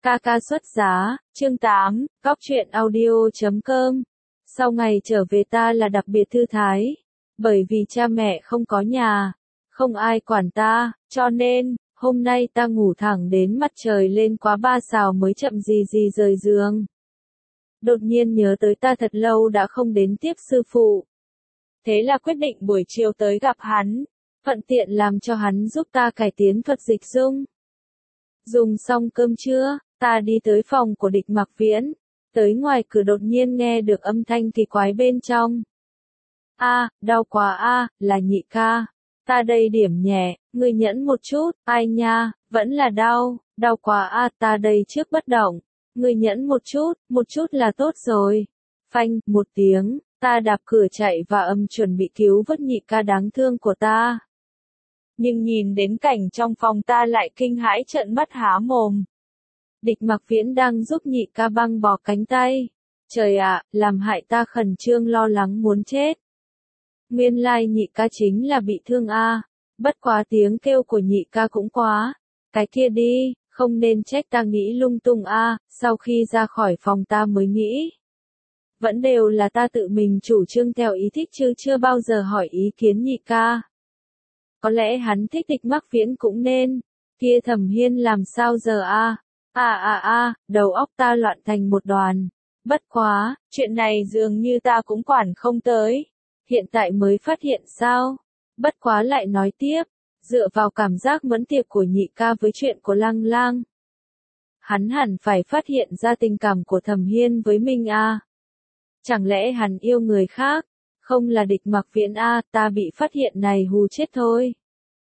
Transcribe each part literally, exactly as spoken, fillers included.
Ca ca xuất giá, chương tám, góc truyện audio chấm com. Sau ngày trở về ta là đặc biệt thư thái, bởi vì cha mẹ không có nhà, không ai quản ta, cho nên, hôm nay ta ngủ thẳng đến mặt trời lên quá ba sào mới chậm gì gì rời giường. Đột nhiên nhớ tới ta thật lâu đã không đến tiếp sư phụ. Thế là quyết định buổi chiều tới gặp hắn, thuận tiện làm cho hắn giúp ta cải tiến thuật dịch dung. Dùng xong cơm trưa, ta đi tới phòng của Địch Mặc Viễn, tới ngoài cửa đột nhiên nghe được âm thanh kỳ quái bên trong. A, đau quá a, là nhị ca. Ta đây điểm nhẹ, ngươi nhẫn một chút, ai nha, vẫn là đau, đau quá a, ta đây trước bất động. Ngươi nhẫn một chút, một chút là tốt rồi. Phanh, một tiếng, ta đạp cửa chạy và âm chuẩn bị cứu vớt nhị ca đáng thương của ta. Nhưng nhìn đến cảnh trong phòng ta lại kinh hãi trợn mắt há mồm. Địch Mặc Viễn đang giúp nhị ca băng bó cánh tay. Trời ạ, làm hại ta khẩn trương lo lắng muốn chết. Nguyên lai nhị ca chính là bị thương a. Bất quá tiếng kêu của nhị ca cũng quá. Cái kia đi, không nên trách ta nghĩ lung tung a. Sau khi ra khỏi phòng ta mới nghĩ. Vẫn đều là ta tự mình chủ trương theo ý thích chứ chưa bao giờ hỏi ý kiến nhị ca. Có lẽ hắn thích Địch Mặc Viễn cũng nên. Kia Thẩm Hiên làm sao giờ a? À à à, đầu óc ta loạn thành một đoàn. Bất quá, chuyện này dường như ta cũng quản không tới. Hiện tại mới phát hiện sao? Bất quá lại nói tiếp, dựa vào cảm giác mẫn tiệp của nhị ca với chuyện của Lăng Lang. Hắn hẳn phải phát hiện ra tình cảm của Thẩm Hiên với mình a. Chẳng lẽ hắn yêu người khác? Không là Địch Mặc Viễn a, ta bị phát hiện này hù chết thôi.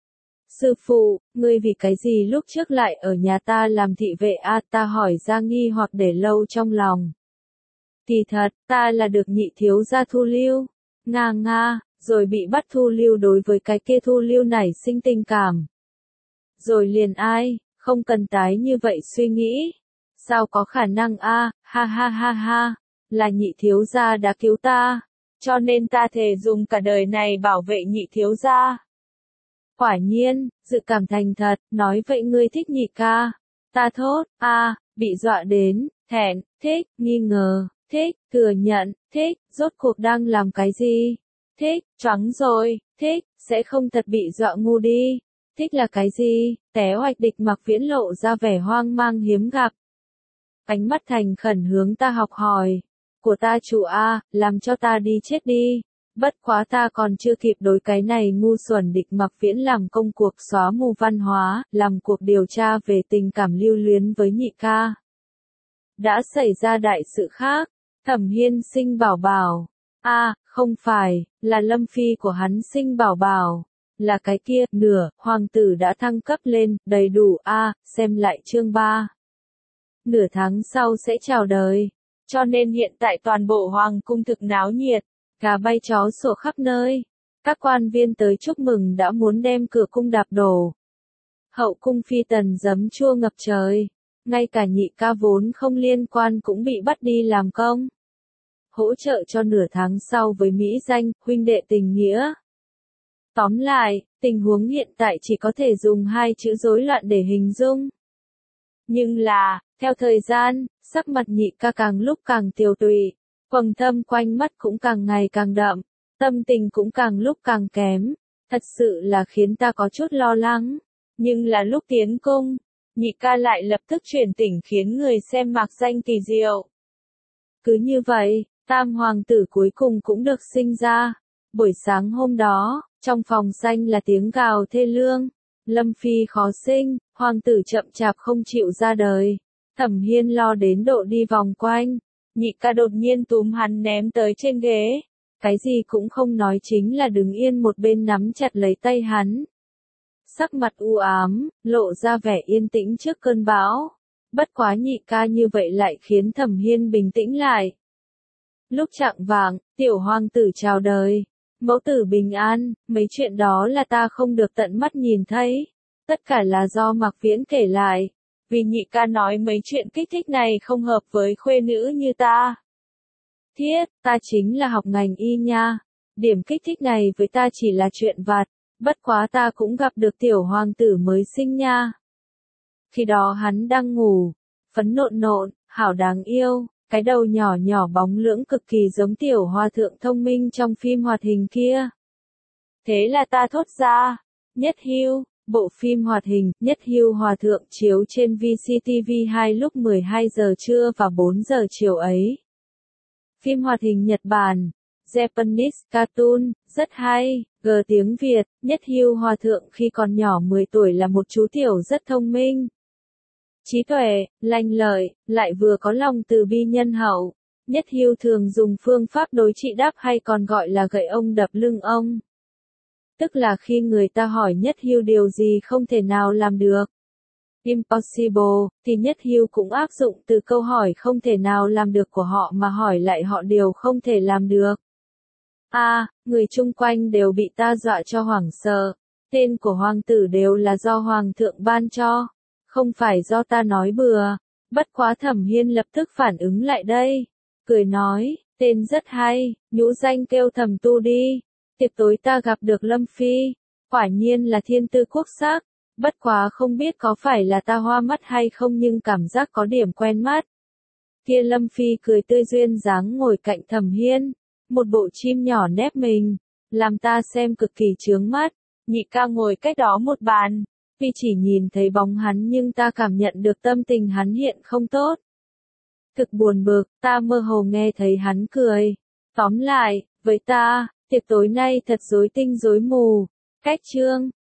Sư phụ, ngươi vì cái gì lúc trước lại ở nhà ta làm thị vệ a? Ta hỏi ra nghi hoặc để lâu trong lòng. Kỳ thật, ta là được nhị thiếu gia thu lưu. Nga nga, rồi bị bắt thu lưu đối với cái kia thu lưu nảy sinh tình cảm. Rồi liền ai, không cần tái như vậy suy nghĩ. Sao có khả năng a? Ha ha ha ha, là nhị thiếu gia đã cứu ta. Cho nên ta thề dùng cả đời này bảo vệ nhị thiếu gia. Quả nhiên, dự cảm thành thật, nói vậy ngươi thích nhị ca. Ta thốt, a, à, bị dọa đến, thẹn, thích, nghi ngờ, thích, thừa nhận, thích, rốt cuộc đang làm cái gì? Thích, choáng rồi, thích, sẽ không thật bị dọa ngu đi. Thích là cái gì? Té oạch. Địch Mặc Viễn lộ ra vẻ hoang mang hiếm gặp. Ánh mắt thành khẩn hướng ta học hỏi. Của ta chủ a, làm cho ta đi chết đi. Bất quá ta còn chưa kịp đối cái này ngu xuẩn Địch Mặc Viễn làm công cuộc xóa mù văn hóa, làm cuộc điều tra về tình cảm lưu luyến với nhị ca. Đã xảy ra đại sự khác, Thẩm Hiên sinh bảo bảo. A, à, không phải, là Lâm Phi của hắn sinh bảo bảo. Là cái kia, nửa, hoàng tử đã thăng cấp lên, đầy đủ a, à, xem lại chương ba. Nửa tháng sau sẽ chào đời. Cho nên hiện tại toàn bộ hoàng cung thực náo nhiệt. Gà bay chó sủa khắp nơi. Các quan viên tới chúc mừng đã muốn đem cửa cung đạp đổ. Hậu cung phi tần giấm chua ngập trời. Ngay cả nhị ca vốn không liên quan cũng bị bắt đi làm công. Hỗ trợ cho nửa tháng sau với mỹ danh, huynh đệ tình nghĩa. Tóm lại, tình huống hiện tại chỉ có thể dùng hai chữ rối loạn để hình dung. Nhưng là, theo thời gian, sắc mặt nhị ca càng lúc càng tiều tụy. Quầng thâm quanh mắt cũng càng ngày càng đậm, tâm tình cũng càng lúc càng kém, thật sự là khiến ta có chút lo lắng. Nhưng là lúc tiến cung, nhị ca lại lập tức chuyển tỉnh khiến người xem mạc danh kỳ diệu. Cứ như vậy, tam hoàng tử cuối cùng cũng được sinh ra. Buổi sáng hôm đó, trong phòng xanh là tiếng gào thê lương. Lâm Phi khó sinh, hoàng tử chậm chạp không chịu ra đời. Thẩm Hiên lo đến độ đi vòng quanh. Nhị ca đột nhiên túm hắn ném tới trên ghế. Cái gì cũng không nói chính là đứng yên một bên nắm chặt lấy tay hắn. Sắc mặt u ám, lộ ra vẻ yên tĩnh trước cơn bão. Bất quá nhị ca như vậy lại khiến Thẩm Hiên bình tĩnh lại. Lúc chạng vạng, tiểu hoàng tử chào đời. Mẫu tử bình an, mấy chuyện đó là ta không được tận mắt nhìn thấy. Tất cả là do Mặc Viễn kể lại. Vì nhị ca nói mấy chuyện kích thích này không hợp với khuê nữ như ta. Thiết, ta chính là học ngành y nha. Điểm kích thích này với ta chỉ là chuyện vặt. Bất quá ta cũng gặp được tiểu hoàng tử mới sinh nha. Khi đó hắn đang ngủ. phấn nộn nộn, hảo đáng yêu, cái đầu nhỏ nhỏ bóng lưỡng cực kỳ giống tiểu hòa thượng thông minh trong phim hoạt hình kia. Thế là ta thốt ra, Nhất Hưu, bộ phim hoạt hình, Nhất Hưu Hòa Thượng chiếu trên vê xê tê vê hai lúc mười hai giờ trưa và bốn giờ chiều ấy. Phim hoạt hình Nhật Bản, Japanese cartoon, rất hay, g tiếng Việt, Nhất Hưu Hòa Thượng khi còn nhỏ mười tuổi là một chú tiểu rất thông minh. Trí tuệ, lanh lợi, lại vừa có lòng từ bi nhân hậu. Nhất Hưu thường dùng phương pháp đối trị đáp hay còn gọi là gậy ông đập lưng ông. Tức là khi người ta hỏi Nhất Hưu điều gì không thể nào làm được, impossible, thì Nhất Hưu cũng áp dụng từ câu hỏi không thể nào làm được của họ mà hỏi lại họ điều không thể làm được. A, à, người chung quanh đều bị ta dọa cho hoảng sợ. Tên của hoàng tử đều là do hoàng thượng ban cho, không phải do ta nói bừa. Bất quá Thẩm Hiên lập tức phản ứng lại đây, cười nói, tên rất hay, nhũ danh kêu Thẩm Tu đi. Tiệc tối ta gặp được Lâm Phi, quả nhiên là thiên tư quốc sắc, bất quá không biết có phải là ta hoa mắt hay không nhưng cảm giác có điểm quen mắt. Kia Lâm Phi cười tươi duyên dáng ngồi cạnh Thẩm Hiên, một bộ chim nhỏ nép mình, làm ta xem cực kỳ chướng mắt. Nhị ca ngồi cách đó một bàn, vì chỉ nhìn thấy bóng hắn nhưng ta cảm nhận được tâm tình hắn hiện không tốt. Thực buồn bực, ta mơ hồ nghe thấy hắn cười. Tóm lại, với ta, tiệc tối nay thật rối tinh rối mù. Cách chương